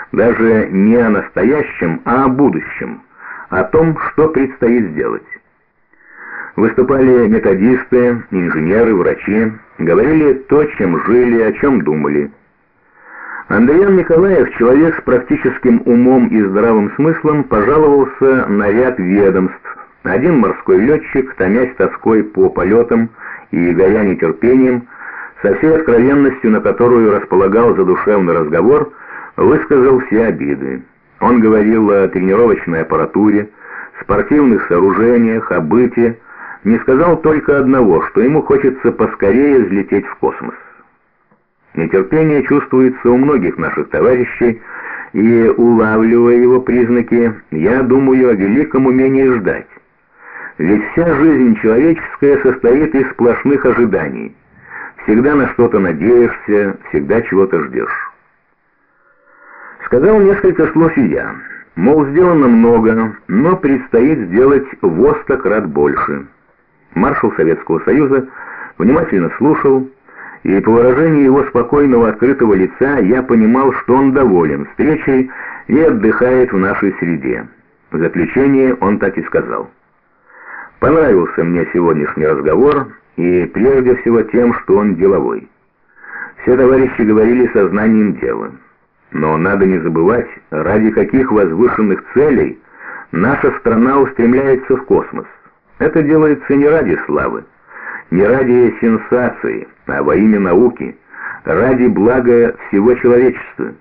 даже не о настоящем, а о будущем, о том, что предстоит сделать. Выступали методисты, инженеры, врачи, говорили то, чем жили, о чем думали. Андриан Николаев, человек с практическим умом и здравым смыслом, пожаловался на ряд ведомств. Один морской летчик, томясь тоской по полетам и горя нетерпением, со всей откровенностью, на которую располагал задушевный разговор, высказал все обиды. Он говорил о тренировочной аппаратуре, спортивных сооружениях, о быте, не сказал только одного, что ему хочется поскорее взлететь в космос. Нетерпение чувствуется у многих наших товарищей, и, улавливая его признаки, я думаю о великом умении ждать. Ведь вся жизнь человеческая состоит из сплошных ожиданий. Всегда на что-то надеешься, всегда чего-то ждешь. Сказал несколько слов и я. Мол, сделано много, но предстоит сделать во 100 крат больше. Маршал Советского Союза внимательно слушал, и по выражению его спокойного открытого лица я понимал, что он доволен встречей и отдыхает в нашей среде. В заключение он так и сказал: «Понравился мне сегодняшний разговор, и прежде всего тем, что он деловой. Все товарищи говорили сознанием дела. Но надо не забывать, ради каких возвышенных целей наша страна устремляется в космос. Это делается не ради славы, не ради сенсации, а во имя науки, ради блага всего человечества».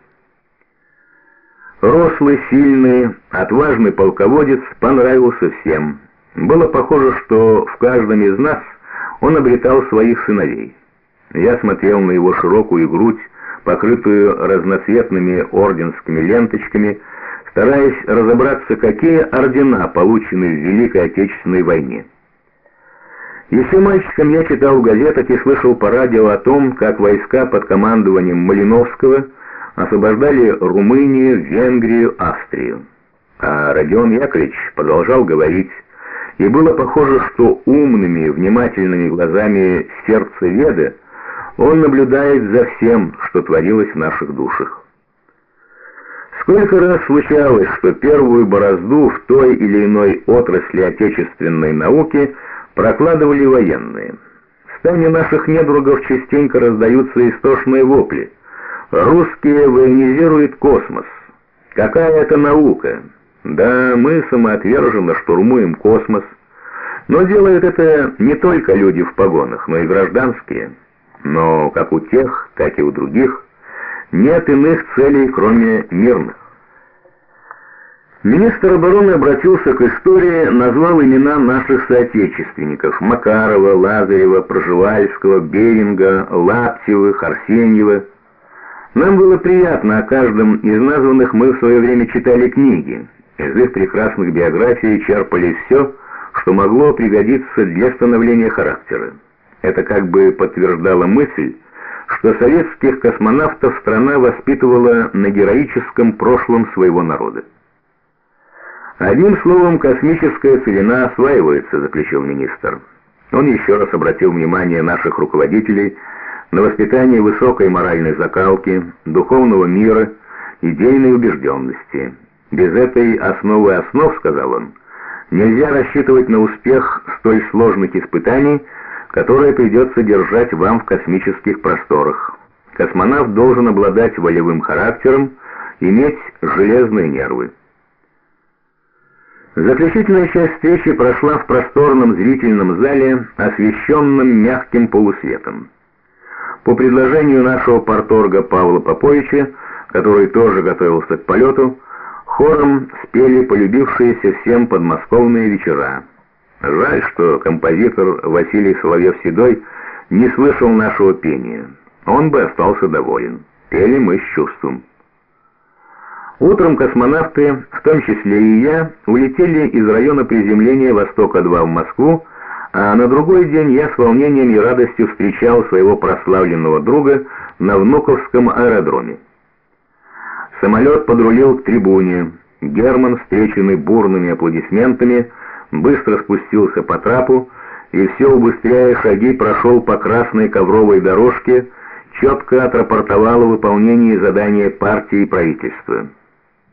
Рослый, сильный, отважный полководец понравился всем. Было похоже, что в каждом из нас он обретал своих сыновей. Я смотрел на его широкую грудь, покрытую разноцветными орденскими ленточками, стараясь разобраться, какие ордена получены в Великой Отечественной войне. Еще мальчиком я читал в газетах и слышал по радио о том, как войска под командованием Малиновского освобождали Румынию, Венгрию, Австрию. А Родион Яковлевич продолжал говорить, и было похоже, что умными, внимательными глазами сердцеведа он наблюдает за всем, что творилось в наших душах. Сколько раз случалось, что первую борозду в той или иной отрасли отечественной науки прокладывали военные. В стане наших недругов частенько раздаются истошные вопли. Русские военизируют космос. Какая это наука? Да, мы самоотверженно штурмуем космос. Но делают это не только люди в погонах, но и гражданские. Но как у тех, так и у других нет иных целей, кроме мирных. Министр обороны обратился к истории, назвал имена наших соотечественников: Макарова, Лазарева, Пржевальского, Беринга, Лаптевых, Арсеньева. Нам было приятно, о каждом из названных мы в свое время читали книги. Из их прекрасных биографий черпали все, что могло пригодиться для становления характера. Это как бы подтверждало мысль, что советских космонавтов страна воспитывала на героическом прошлом своего народа. «Одним словом, космическая целина осваивается», — заключил министр. Он еще раз обратил внимание наших руководителей на воспитание высокой моральной закалки, духовного мира, идейной убежденности. «Без этой основы основ, — сказал он, — нельзя рассчитывать на успех столь сложных испытаний, которые придется держать вам в космических просторах. Космонавт должен обладать волевым характером, иметь железные нервы». Заключительная часть встречи прошла в просторном зрительном зале, освещенном мягким полусветом. По предложению нашего парторга Павла Поповича, который тоже готовился к полету, хором спели полюбившиеся всем подмосковные вечера. Жаль, что композитор Василий Соловьев-Седой не слышал нашего пения. Он бы остался доволен. Пели мы с чувством. Утром космонавты, в том числе и я, улетели из района приземления «Востока-2» в Москву, а на другой день я с волнением и радостью встречал своего прославленного друга на Внуковском аэродроме. Самолет подрулил к трибуне. Герман, встреченный бурными аплодисментами, быстро спустился по трапу и, все убыстряя шаги, прошел по красной ковровой дорожке, четко отрапортовал о выполнении задания партии и правительства.